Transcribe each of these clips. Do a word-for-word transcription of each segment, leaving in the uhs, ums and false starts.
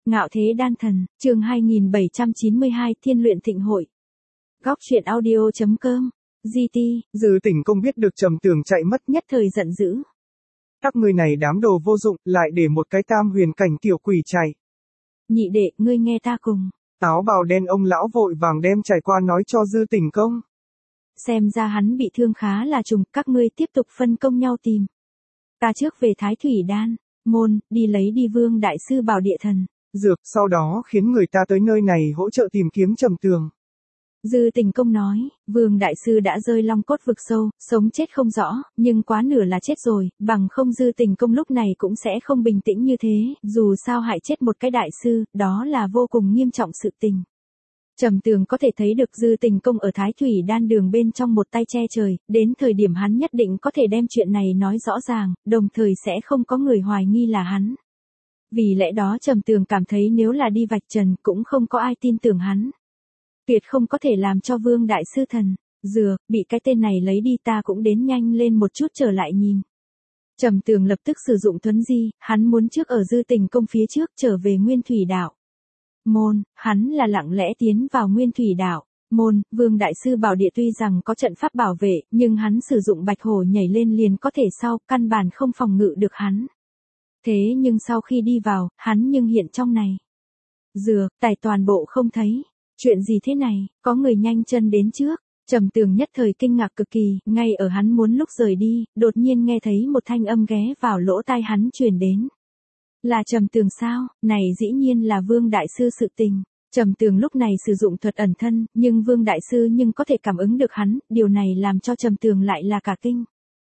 Ngạo Thế Đan Thần, chương hai nghìn bảy trăm chín mươi hai Thiên Luyện Thịnh Hội. Góc truyện audio chấm com, giê tê. Dư Tỉnh Công biết được Trầm Tường chạy mất, nhất thời giận dữ. Các người này đám đồ vô dụng, lại để một cái tam huyền cảnh tiểu quỷ chạy. Nhị đệ, ngươi nghe ta cùng. Áo bào đen ông lão vội vàng đem trải qua nói cho Dư Tỉnh Công. Xem ra hắn bị thương khá là trùng, các ngươi tiếp tục phân công nhau tìm. Ta trước về Thái Thủy Đan môn, đi lấy đi Vương Đại Sư Bảo Địa Thần dược, sau đó khiến người ta tới nơi này hỗ trợ tìm kiếm Trầm Tường. Dư Tỉnh Công nói, Vương Đại Sư đã rơi long cốt vực sâu, sống chết không rõ, nhưng quá nửa là chết rồi, bằng không Dư Tỉnh Công lúc này cũng sẽ không bình tĩnh như thế, dù sao hại chết một cái đại sư, đó là vô cùng nghiêm trọng sự tình. Trầm Tường có thể thấy được Dư Tỉnh Công ở Thái Thủy Đan đường bên trong một tay che trời, đến thời điểm hắn nhất định có thể đem chuyện này nói rõ ràng, đồng thời sẽ không có người hoài nghi là hắn. Vì lẽ đó Trầm Tường cảm thấy nếu là đi vạch trần cũng không có ai tin tưởng hắn. Tuyệt không có thể làm cho Vương Đại Sư thần dừa, bị cái tên này lấy đi, ta cũng đến nhanh lên một chút trở lại nhìn. Trầm Tường lập tức sử dụng thuấn di, hắn muốn trước ở Dư Tỉnh Công phía trước trở về Nguyên Thủy Đạo môn, hắn là lặng lẽ tiến vào Nguyên Thủy Đạo môn. Vương Đại Sư Bảo Địa tuy rằng có trận pháp bảo vệ, nhưng hắn sử dụng bạch hổ nhảy lên liền có thể sau, căn bản không phòng ngự được hắn. Thế nhưng sau khi đi vào, hắn nhưng hiện trong này dừa, tài toàn bộ không thấy. Chuyện gì thế này, có người nhanh chân đến trước. Trầm Tường nhất thời kinh ngạc cực kỳ, ngay ở hắn muốn lúc rời đi, đột nhiên nghe thấy một thanh âm ghé vào lỗ tai hắn truyền đến. Là Trầm Tường sao? Này dĩ nhiên là Vương Đại Sư sự tình. Trầm Tường lúc này sử dụng thuật ẩn thân, nhưng Vương Đại Sư nhưng có thể cảm ứng được hắn, điều này làm cho Trầm Tường lại là cả kinh.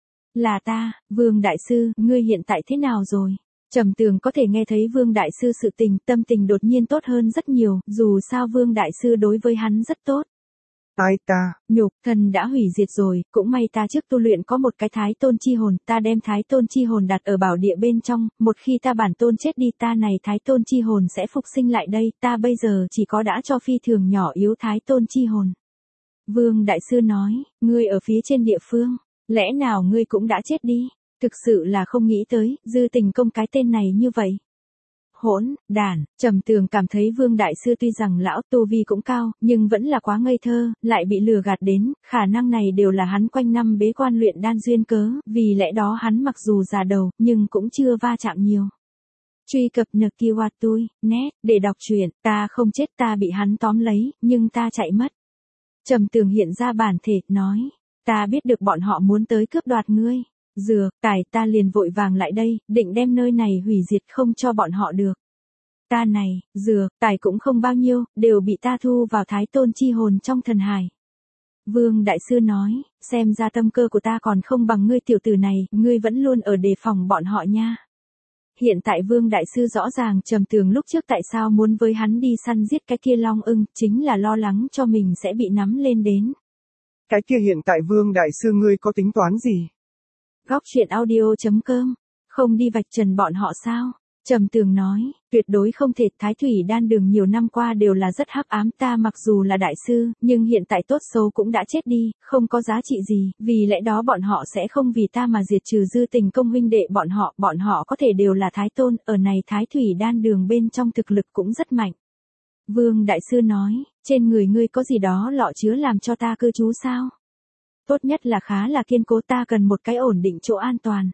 Là ta, Vương Đại Sư, ngươi hiện tại thế nào rồi? Trầm Tường có thể nghe thấy Vương Đại Sư sự tình, tâm tình đột nhiên tốt hơn rất nhiều, dù sao Vương Đại Sư đối với hắn rất tốt. Ai ta? Nhục thân đã hủy diệt rồi, cũng may ta trước tu luyện có một cái Thái Tôn chi hồn, ta đem Thái Tôn chi hồn đặt ở bảo địa bên trong, một khi ta bản tôn chết đi, ta này Thái Tôn chi hồn sẽ phục sinh lại đây, ta bây giờ chỉ có đã cho phi thường nhỏ yếu Thái Tôn chi hồn. Vương Đại Sư nói, ngươi ở phía trên địa phương, lẽ nào ngươi cũng đã chết đi? Thực sự là không nghĩ tới, Dư Tỉnh Công cái tên này như vậy. Hỗn đản, Trầm Tường cảm thấy Vương Đại Sư tuy rằng lão tu vi cũng cao, nhưng vẫn là quá ngây thơ, lại bị lừa gạt đến, khả năng này đều là hắn quanh năm bế quan luyện đan duyên cớ, vì lẽ đó hắn mặc dù già đầu, nhưng cũng chưa va chạm nhiều. Truy cập nờ kia hoạt tui, net, để đọc truyện, ta không chết, ta bị hắn tóm lấy, nhưng ta chạy mất. Trầm Tường hiện ra bản thể, nói, ta biết được bọn họ muốn tới cướp đoạt ngươi. Dừa, tài ta liền vội vàng lại đây, định đem nơi này hủy diệt không cho bọn họ được. Ta này, dừa, tài cũng không bao nhiêu, đều bị ta thu vào Thái Tôn chi hồn trong thần hải. Vương Đại Sư nói, xem ra tâm cơ của ta còn không bằng ngươi tiểu tử này, ngươi vẫn luôn ở đề phòng bọn họ nha. Hiện tại Vương Đại Sư rõ ràng Trầm Tường lúc trước tại sao muốn với hắn đi săn giết cái kia long ưng, chính là lo lắng cho mình sẽ bị nắm lên đến. Cái kia hiện tại Vương Đại Sư ngươi có tính toán gì? Góc truyện audio chấm com, không đi vạch trần bọn họ sao? Trầm Tường nói, tuyệt đối không thể. Thái Thủy Đan đường nhiều năm qua đều là rất hắc ám, ta mặc dù là đại sư, nhưng hiện tại tốt xấu cũng đã chết đi, không có giá trị gì, vì lẽ đó bọn họ sẽ không vì ta mà diệt trừ Dư Tỉnh Công huynh đệ bọn họ, bọn họ có thể đều là Thái Tôn, ở này Thái Thủy Đan đường bên trong thực lực cũng rất mạnh. Vương Đại Sư nói, trên người ngươi có gì đó lọ chứa làm cho ta cư trú sao? Tốt nhất là khá là kiên cố, ta cần một cái ổn định chỗ an toàn.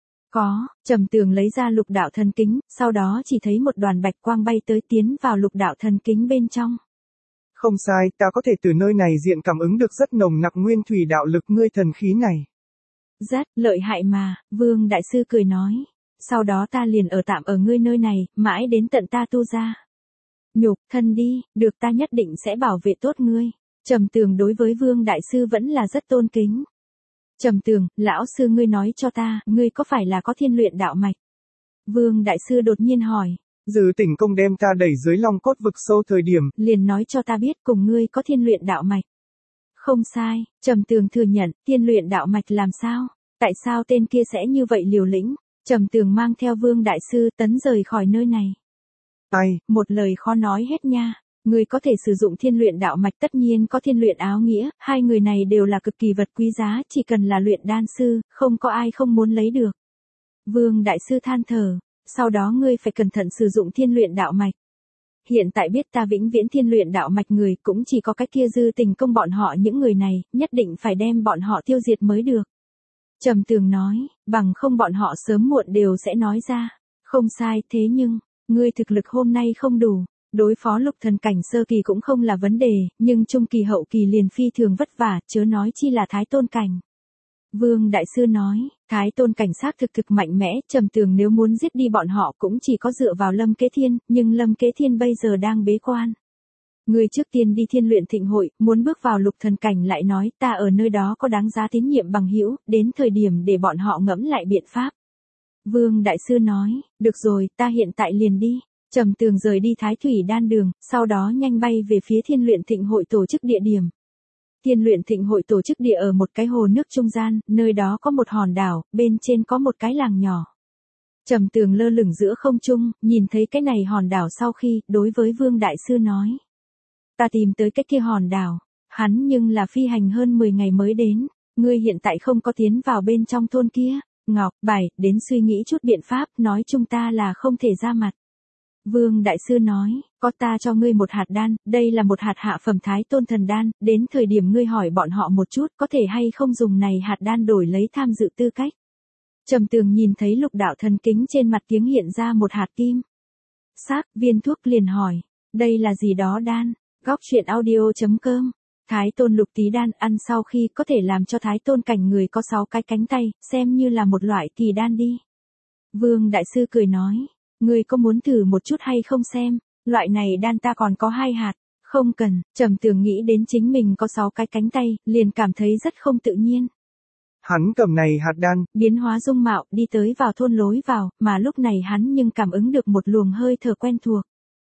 Có, Trầm Tường lấy ra lục đạo thần kính, sau đó chỉ thấy một đoàn bạch quang bay tới tiến vào lục đạo thần kính bên trong. Không sai, ta có thể từ nơi này diện cảm ứng được rất nồng nặc nguyên thủy đạo lực ngươi thần khí này. Rất lợi hại mà, Vương Đại Sư cười nói. Sau đó ta liền ở tạm ở ngươi nơi này, mãi đến tận ta tu ra. Nhục thân đi, được, ta nhất định sẽ bảo vệ tốt ngươi. Trầm Tường đối với Vương Đại Sư vẫn là rất tôn kính. Trầm Tường, lão sư ngươi nói cho ta, ngươi có phải là có thiên luyện đạo mạch? Vương Đại Sư đột nhiên hỏi. Dư Tỉnh Công đem ta đẩy dưới long cốt vực sâu thời điểm, liền nói cho ta biết cùng ngươi có thiên luyện đạo mạch. Không sai, Trầm Tường thừa nhận, thiên luyện đạo mạch làm sao? Tại sao tên kia sẽ như vậy liều lĩnh? Trầm Tường mang theo Vương Đại Sư tấn rời khỏi nơi này. Ai, một lời khó nói hết nha. Người có thể sử dụng thiên luyện đạo mạch, tất nhiên có thiên luyện áo nghĩa, hai người này đều là cực kỳ vật quý giá, chỉ cần là luyện đan sư, không có ai không muốn lấy được. Vương Đại Sư than thở, sau đó ngươi phải cẩn thận sử dụng thiên luyện đạo mạch. hiện tại biết ta vĩnh viễn thiên luyện đạo mạch người, cũng chỉ có cái kia Dư Tình Công bọn họ những người này, nhất định phải đem bọn họ tiêu diệt mới được. Trầm Tường nói, bằng không bọn họ sớm muộn đều sẽ nói ra. Không sai, thế nhưng, ngươi thực lực hôm nay không đủ. Đối phó lục thần cảnh sơ kỳ cũng không là vấn đề, nhưng trung kỳ hậu kỳ liền phi thường vất vả, chớ nói chi là thái tôn cảnh. Vương Đại Sư nói, thái tôn cảnh sát thực thực mạnh mẽ, Trầm Tường nếu muốn giết đi bọn họ cũng chỉ có dựa vào Lâm Kế Thiên, nhưng Lâm Kế Thiên bây giờ đang bế quan. Người trước tiên đi Thiên Luyện Thịnh hội, muốn bước vào lục thần cảnh lại nói ta ở nơi đó có đáng giá tín nhiệm bằng hữu, đến thời điểm để bọn họ ngẫm lại biện pháp. Vương Đại Sư nói, được rồi, ta hiện tại liền đi. Trầm Tường rời đi Thái Thủy Đan Đường, sau đó nhanh bay về phía Thiên Luyện Thịnh hội tổ chức địa điểm. Thiên Luyện Thịnh hội tổ chức địa ở một cái hồ nước trung gian, nơi đó có một hòn đảo, bên trên có một cái làng nhỏ. Trầm Tường lơ lửng giữa không trung, nhìn thấy cái này hòn đảo sau khi, đối với Vương Đại Sư nói. Ta tìm tới cái kia hòn đảo, hắn nhưng là phi hành hơn mười ngày mới đến, ngươi hiện tại không có tiến vào bên trong thôn kia. Ngọc, Bài, đến suy nghĩ chút biện pháp, nói chúng ta là không thể ra mặt. Vương Đại Sư nói, có ta cho ngươi một hạt đan, đây là một hạt hạ phẩm thái tôn thần đan, đến thời điểm ngươi hỏi bọn họ một chút có thể hay không dùng này hạt đan đổi lấy tham dự tư cách. Trầm Tường nhìn thấy lục đạo thần kính trên mặt tiếng hiện ra một hạt kim. Sắc, viên thuốc liền hỏi, đây là gì đó đan, góc truyện audio chấm com. Thái tôn lục tí đan ăn sau khi có thể làm cho thái tôn cảnh người có sáu cái cánh tay, xem như là một loại kỳ đan đi. Vương Đại Sư cười nói. Ngươi có muốn thử một chút hay không xem, loại này đan ta còn có hai hạt, không cần. Trầm Tường nghĩ đến chính mình có sáu cái cánh tay, liền cảm thấy rất không tự nhiên. Hắn cầm này hạt đan, biến hóa dung mạo, đi tới vào thôn lối vào, mà lúc này hắn nhưng cảm ứng được một luồng hơi thở quen thuộc.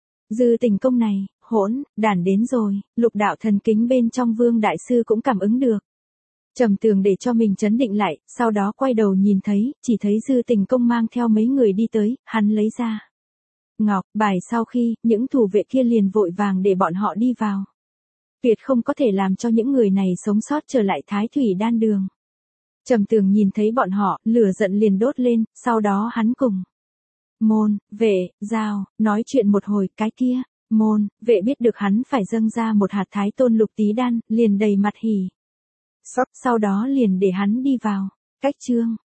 Dư Tình Công này, hỗn, đản đến rồi, lục đạo thần kính bên trong Vương Đại Sư cũng cảm ứng được. Trầm Tường để cho mình chấn định lại, sau đó quay đầu nhìn thấy, chỉ thấy Dư Tình Công mang theo mấy người đi tới, hắn lấy ra Ngọc, Bài sau khi, những thủ vệ kia liền vội vàng để bọn họ đi vào. Tuyệt không có thể làm cho những người này sống sót trở lại Thái Thủy Đan Đường. Trầm Tường nhìn thấy bọn họ, lửa giận liền đốt lên, sau đó hắn cùng môn, vệ, giao, nói chuyện một hồi, cái kia, môn, vệ biết được hắn phải dâng ra một hạt thái tôn lục tí đan, liền đầy mặt hỉ. Sắp, sau đó liền để hắn đi vào. Cách chương